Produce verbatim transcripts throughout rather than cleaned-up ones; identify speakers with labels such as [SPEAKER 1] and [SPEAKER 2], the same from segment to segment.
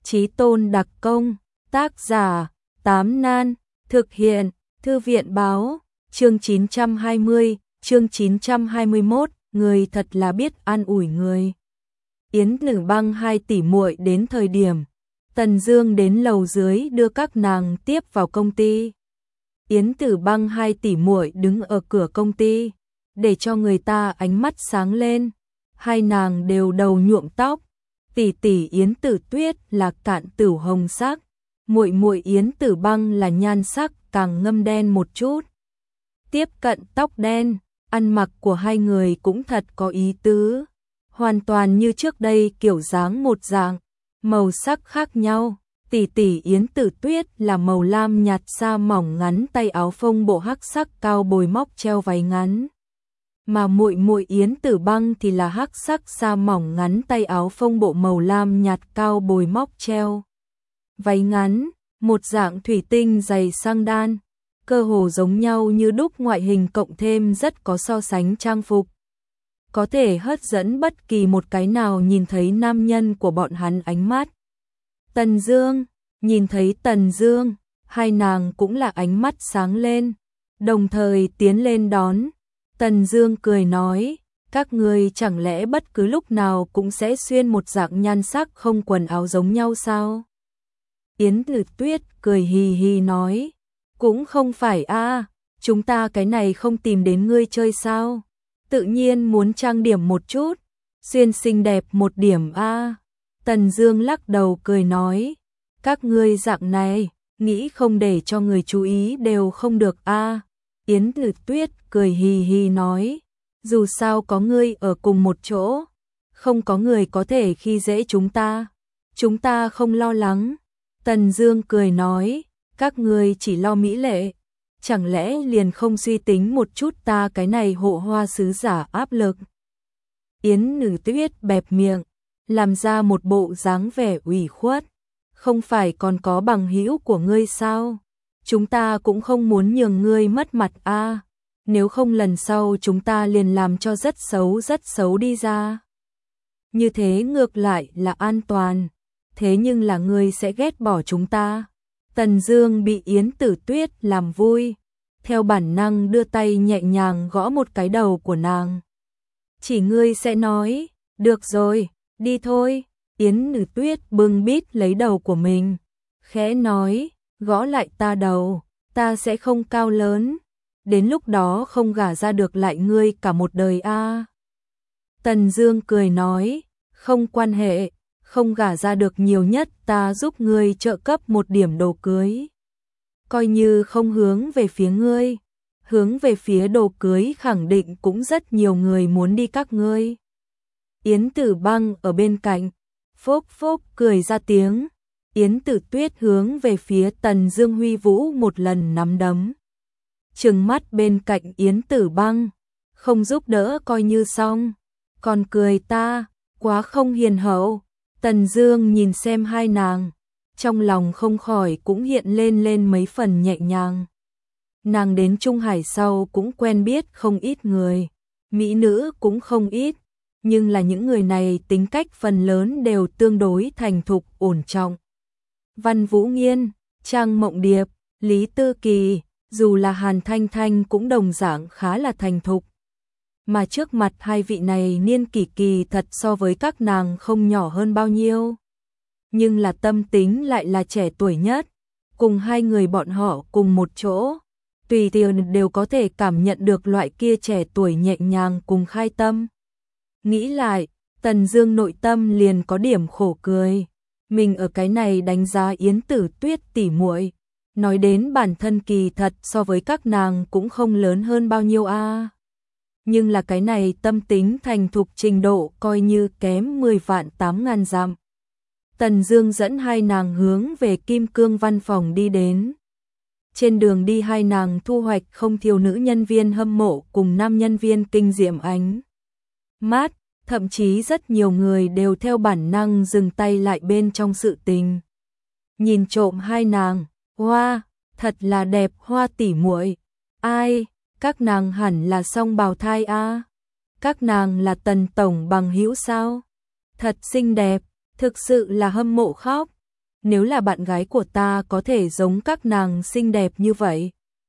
[SPEAKER 1] Chí Tôn đặc công, tác giả, Tám Nan, thực hiện, Thư viện báo, chương chín trăm hai mươi, chương chín trăm hai mươi mốt, người thật là biết an ủi người. Yến Tử Băng hai tỷ muội đến thời điểm, Tần Dương đến lầu dưới đưa các nàng tiếp vào công ty. Yến Tử Băng hai tỷ muội đứng ở cửa công ty, để cho người ta ánh mắt sáng lên. Hai nàng đều đầu nhuộm tóc, tỷ tỷ Yến Tử Tuyết là cạn tửu hồng sắc, muội muội Yến Tử Băng là nhan sắc càng ngâm đen một chút. Tiếp cận tóc đen, ăn mặc của hai người cũng thật có ý tứ, hoàn toàn như trước đây kiểu dáng một dạng, màu sắc khác nhau. Tỷ tỷ Yến Tử Tuyết là màu lam nhạt sa mỏng ngắn tay áo phông bộ hắc sắc cao bồi móc treo váy ngắn. Mà muội muội Yến Tử Băng thì là hắc sắc sa mỏng ngắn tay áo phông bộ màu lam nhạt cao bồi móc treo váy ngắn, một dạng thủy tinh giày sang đan, cơ hồ giống nhau như đúc, ngoại hình cộng thêm rất có so sánh trang phục, có thể hấp dẫn bất kỳ một cái nào nhìn thấy nam nhân của bọn hắn ánh mắt. Tần Dương, nhìn thấy Tần Dương, hai nàng cũng là ánh mắt sáng lên, đồng thời tiến lên đón. Tần Dương cười nói, các ngươi chẳng lẽ bất cứ lúc nào cũng sẽ xuyên một dạng nhan sắc không quần áo giống nhau sao? Yến Tử Tuyết cười hì hì nói, cũng không phải a, chúng ta cái này không tìm đến ngươi chơi sao? Tự nhiên muốn trang điểm một chút, xuyên xinh đẹp một điểm a. Tần Dương lắc đầu cười nói, các ngươi dạng này, nghĩ không để cho người chú ý đều không được a. Yến Tử Tuyết cười hì hì nói, dù sao có ngươi ở cùng một chỗ, không có người có thể khi dễ chúng ta, chúng ta không lo lắng. Tần Dương cười nói, các ngươi chỉ lo mỹ lệ, chẳng lẽ liền không suy tính một chút ta cái này hộ hoa sứ giả áp lực? Yến Tử Tuyết bẹp miệng, làm ra một bộ dáng vẻ ủy khuất, không phải còn có bằng hữu của ngươi sao? Chúng ta cũng không muốn nhường ngươi mất mặt a, nếu không lần sau chúng ta liền làm cho rất xấu rất xấu đi ra. Như thế ngược lại là an toàn, thế nhưng là ngươi sẽ ghét bỏ chúng ta. Tần Dương bị Yến Tử Tuyết làm vui, theo bản năng đưa tay nhẹ nhàng gõ một cái đầu của nàng. Chỉ ngươi sẽ nói, được rồi, đi thôi. Yến Tử Tuyết bưng bít lấy đầu của mình, khẽ nói, gõ lại ta đầu, ta sẽ không cao lớn, đến lúc đó không gả ra được lại ngươi cả một đời a. Tần Dương cười nói, không quan hệ, không gả ra được nhiều nhất ta giúp ngươi trợ cấp một điểm đồ cưới. Coi như không hướng về phía ngươi, hướng về phía đồ cưới khẳng định cũng rất nhiều người muốn đi các ngươi. Yến Tử Băng ở bên cạnh, phốc phốc cười ra tiếng. Yến Tử Tuyết hướng về phía Tần Dương huy vũ một lần nắm đấm. Trừng mắt bên cạnh Yến Tử Băng, không giúp đỡ coi như xong, còn cười ta, quá không hiền hậu. Tần Dương nhìn xem hai nàng, trong lòng không khỏi cũng hiện lên lên mấy phần nhẹ nhàng. Nàng đến Trung Hải sau cũng quen biết không ít người, mỹ nữ cũng không ít, nhưng là những người này tính cách phần lớn đều tương đối thành thục ổn trọng. Văn Vũ Nghiên, Trang Mộng Điệp, Lý Tư Kỳ, dù là Hàn Thanh Thanh cũng đồng dạng khá là thành thục. Mà trước mặt hai vị này niên kỷ kỳ thật so với các nàng không nhỏ hơn bao nhiêu. Nhưng là tâm tính lại là trẻ tuổi nhất, cùng hai người bọn họ cùng một chỗ, tùy tiện đều có thể cảm nhận được loại kia trẻ tuổi nhẹ nhàng cùng khai tâm. Nghĩ lại, Tần Dương nội tâm liền có điểm khổ cười. Mình ở cái này đánh giá Yến Tử Tuyết tỷ muội, nói đến bản thân kỳ thật so với các nàng cũng không lớn hơn bao nhiêu a. Nhưng là cái này tâm tính thành thục trình độ coi như kém mười vạn tám ngàn dặm. Tần Dương dẫn hai nàng hướng về Kim Cương văn phòng đi đến. Trên đường đi hai nàng thu hoạch không thiếu nữ nhân viên hâm mộ cùng nam nhân viên kinh diệm ánh mắt. Thậm chí rất nhiều người đều theo bản năng dừng tay lại bên trong sự tình. Nhìn trộm hai nàng, hoa, thật là đẹp hoa tỷ muội. Ai, các nàng hẳn là song bào thai a. Các nàng là Tần tổng bằng hữu sao? Thật xinh đẹp, thực sự là hâm mộ khóc. nếu là bạn gái của ta có thể giống các nàng xinh đẹp như vậy.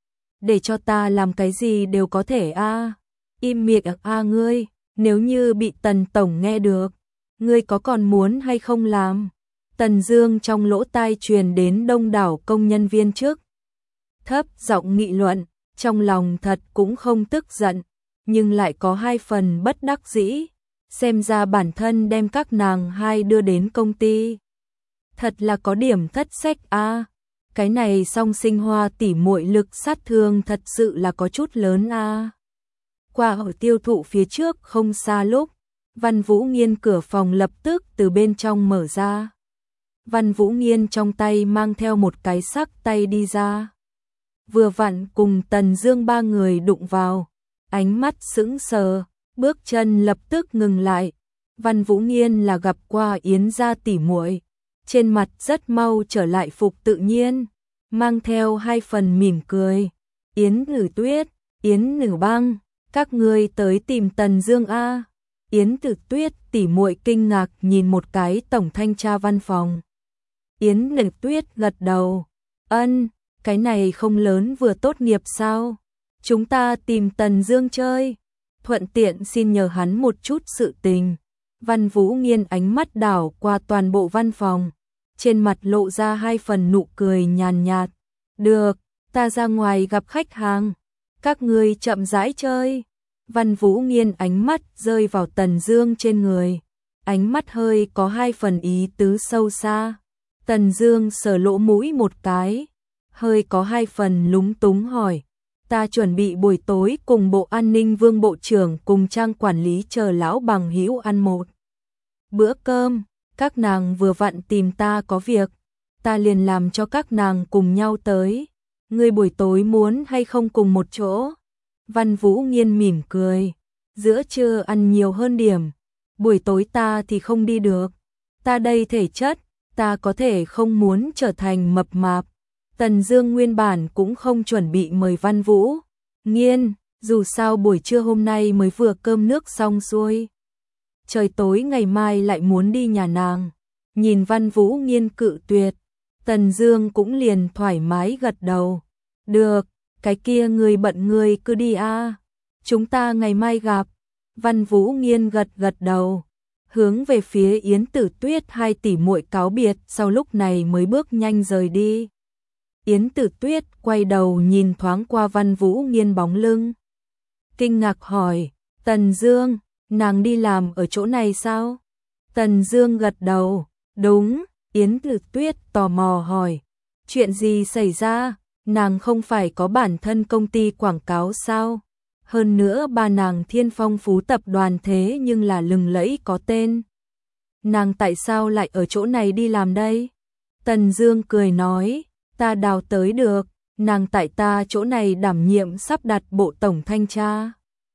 [SPEAKER 1] Để cho ta làm cái gì đều có thể a. À. Im miệng a à ngươi, nếu như bị Tần tổng nghe được, ngươi có còn muốn hay không làm? Tần Dương trong lỗ tai truyền đến đông đảo công nhân viên trước. Thấp giọng nghị luận, trong lòng thật cũng không tức giận, nhưng lại có hai phần bất đắc dĩ, xem ra bản thân đem các nàng hai đưa đến công ty. Thật là có điểm thất sách a. À. Cái này song sinh hoa tỷ muội lực sát thương thật sự là có chút lớn a. À. Qua ở tiêu thụ phía trước không xa lúc, Văn Vũ Nghiên cửa phòng lập tức từ bên trong mở ra. Văn Vũ Nghiên trong tay mang theo một cái sắc tay đi ra. Vừa vặn cùng Tần Dương ba người đụng vào, ánh mắt sững sờ, bước chân lập tức ngừng lại. Văn Vũ Nghiên là gặp qua Yến gia tỷ muội, trên mặt rất mau trở lại phục tự nhiên, mang theo hai phần mỉm cười. Yến Tử Tuyết, Yến Tử Băng, các ngươi tới tìm Tần Dương a? Yến Tử Tuyết tỷ muội kinh ngạc nhìn một cái tổng thanh tra văn phòng. Yến Tử Tuyết gật đầu, ân, cái này không lớn vừa tốt nghiệp sao? Chúng ta tìm Tần Dương chơi, thuận tiện xin nhờ hắn một chút sự tình. Văn Vũ Nghiên ánh mắt đảo qua toàn bộ văn phòng, trên mặt lộ ra hai phần nụ cười nhàn nhạt. Được, ta ra ngoài gặp khách hàng, các ngươi chậm rãi chơi. Văn Vũ Nghiên ánh mắt rơi vào Tần Dương trên người, ánh mắt hơi có hai phần ý tứ sâu xa. Tần Dương sờ lỗ mũi một cái, hơi có hai phần lúng túng hỏi, ta chuẩn bị buổi tối cùng Bộ An ninh Vương bộ trưởng cùng Trang quản lý chờ lão bằng hữu ăn một bữa cơm, các nàng vừa vặn tìm ta có việc, ta liền làm cho các nàng cùng nhau tới. Ngươi buổi tối muốn hay không cùng một chỗ? Văn Vũ Nghiên mỉm cười, giữa trưa ăn nhiều hơn điểm, buổi tối ta thì không đi được. Ta đây thể chất, ta có thể không muốn trở thành mập mạp. Tần Dương nguyên bản cũng không chuẩn bị mời Văn Vũ Nghiên, dù sao buổi trưa hôm nay mới vừa cơm nước xong xuôi. Trời tối ngày mai lại muốn đi nhà nàng. Nhìn Văn Vũ Nghiên cự tuyệt, Tần Dương cũng liền thoải mái gật đầu. Được, cái kia người bận người cứ đi a, chúng ta ngày mai gặp. Văn Vũ Nghiên gật gật đầu, hướng về phía Yến Tử Tuyết hai tỷ muội cáo biệt, sau lúc này mới bước nhanh rời đi. Yến Tử Tuyết quay đầu nhìn thoáng qua Văn Vũ Nghiên bóng lưng, kinh ngạc hỏi, Tần Dương, nàng đi làm ở chỗ này sao? Tần Dương gật đầu, đúng. Yến Tử Tuyết tò mò hỏi, chuyện gì xảy ra? Nàng không phải có bản thân công ty quảng cáo sao? Hơn nữa ba nàng Thiên Phong Phú tập đoàn thế nhưng là lừng lẫy có tên. Nàng tại sao lại ở chỗ này đi làm đây? Tần Dương cười nói, ta đào tới được, nàng tại ta chỗ này đảm nhiệm sắp đặt bộ tổng thanh tra.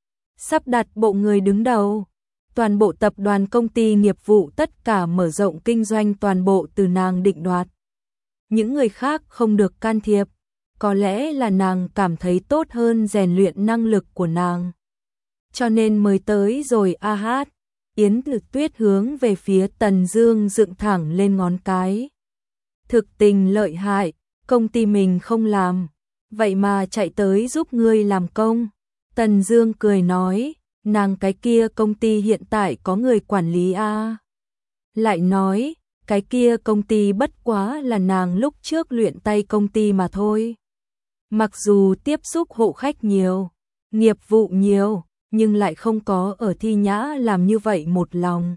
[SPEAKER 1] Sắp đặt bộ người đứng đầu, toàn bộ tập đoàn công ty nghiệp vụ tất cả mở rộng kinh doanh toàn bộ từ nàng định đoạt. Những người khác không được can thiệp, có lẽ là nàng cảm thấy tốt hơn rèn luyện năng lực của nàng. Cho nên mới tới rồi a hát. Yến Tử Tuyết hướng về phía Tần Dương dựng thẳng lên ngón cái. Thực tình lợi hại, công ty mình không làm, vậy mà chạy tới giúp ngươi làm công. Tần Dương cười nói, nàng cái kia công ty hiện tại có người quản lý a. Lại nói, cái kia công ty bất quá là nàng lúc trước luyện tay công ty mà thôi. Mặc dù tiếp xúc hộ khách nhiều, nghiệp vụ nhiều, nhưng lại không có ở Thi Nhã làm như vậy một lòng.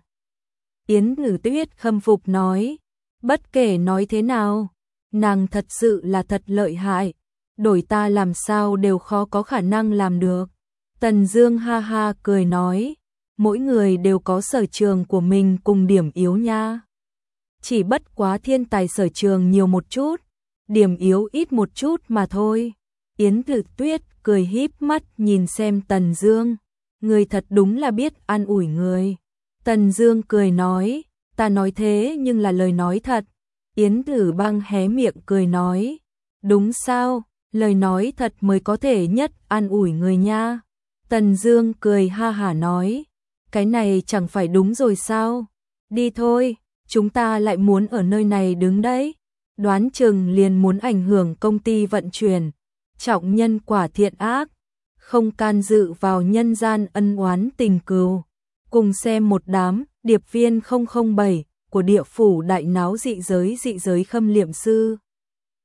[SPEAKER 1] Yến Tử Tuyết khâm phục nói, bất kể nói thế nào, nàng thật sự là thật lợi hại, đổi ta làm sao đều khó có khả năng làm được. Tần Dương ha ha cười nói, mỗi người đều có sở trường của mình cùng điểm yếu nha. Chỉ bất quá thiên tài sở trường nhiều một chút, điểm yếu ít một chút mà thôi. Yến Tử Tuyết cười híp mắt nhìn xem Tần Dương, người thật đúng là biết an ủi người. Tần Dương cười nói, ta nói thế nhưng là lời nói thật. Yến Tử Băng hé miệng cười nói, đúng sao, lời nói thật mới có thể nhất an ủi người nha. Tần Dương cười ha hả nói, cái này chẳng phải đúng rồi sao? Đi thôi, chúng ta lại muốn ở nơi này đứng đấy. đoán chừng liền muốn ảnh hưởng công ty vận chuyển, trọng nhân quả thiện ác, không can dự vào nhân gian ân oán tình cừu. Cùng xem một đám điệp viên không không bảy của địa phủ đại náo dị giới dị giới khâm liệm sư.